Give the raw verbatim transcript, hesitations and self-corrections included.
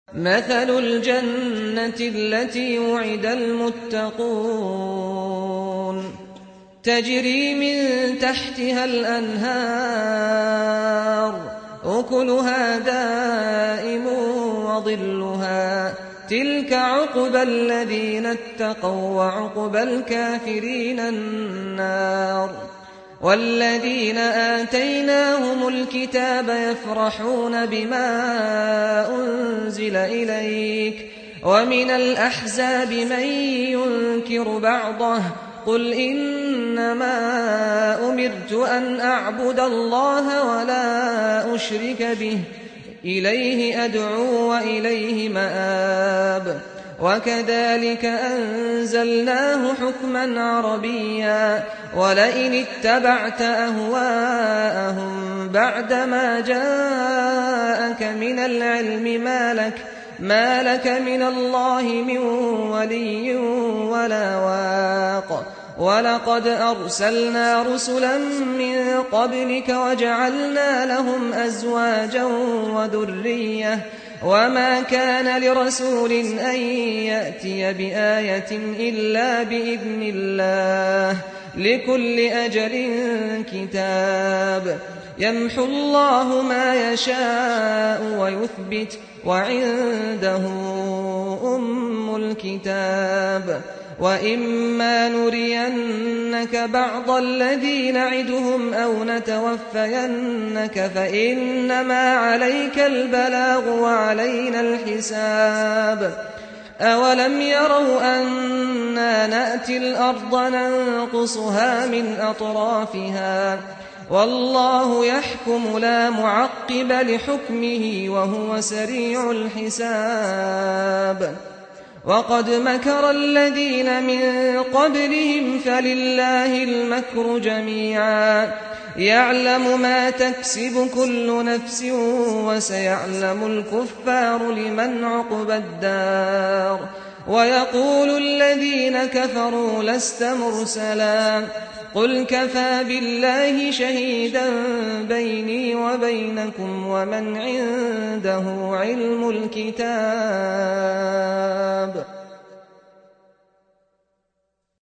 مثل الجنة التي وعد المتقون تجري من تحتها الأنهار أكلها دائم وظلها تلك عقبى الذين اتقوا وعقبى الكافرين النار والذين آتيناهم الكتاب يفرحون بما أنزل إليك ومن الأحزاب من ينكر بعضه قل إنما أمرت أن أعبد الله ولا أشرك به إليه أدعو وإليه مآب وكذلك أنزلناه حكما عربيا ولئن اتبعت أهواءهم بعدما جاءك من العلم ما لك, ما لك من الله من ولي ولا واق ولقد أرسلنا رسلا من قبلك وجعلنا لهم أزواجا وذرية وما كان لرسول أن يأتي بآية إلا بإذن الله لكل أجل كتاب يمحو الله ما يشاء ويثبت وعنده أم الكتاب وإما نرينك بعض الذي نعدهم أو نتوفينك فإنما عليك البلاغ وعلينا الحساب أولم يروا أنا نأتي الأرض ننقصها من أطرافها والله يحكم لا معقب لحكمه وهو سريع الحساب وقد مكر الذين من قبلهم فلله المكر جميعا يعلم ما تكسب كل نفس وسيعلم الكفار لمن عقبى الدار ويقول الذين كفروا لست مرسلا قل كفى بالله شهيدا بيني وبينكم ومن عنده علم الكتاب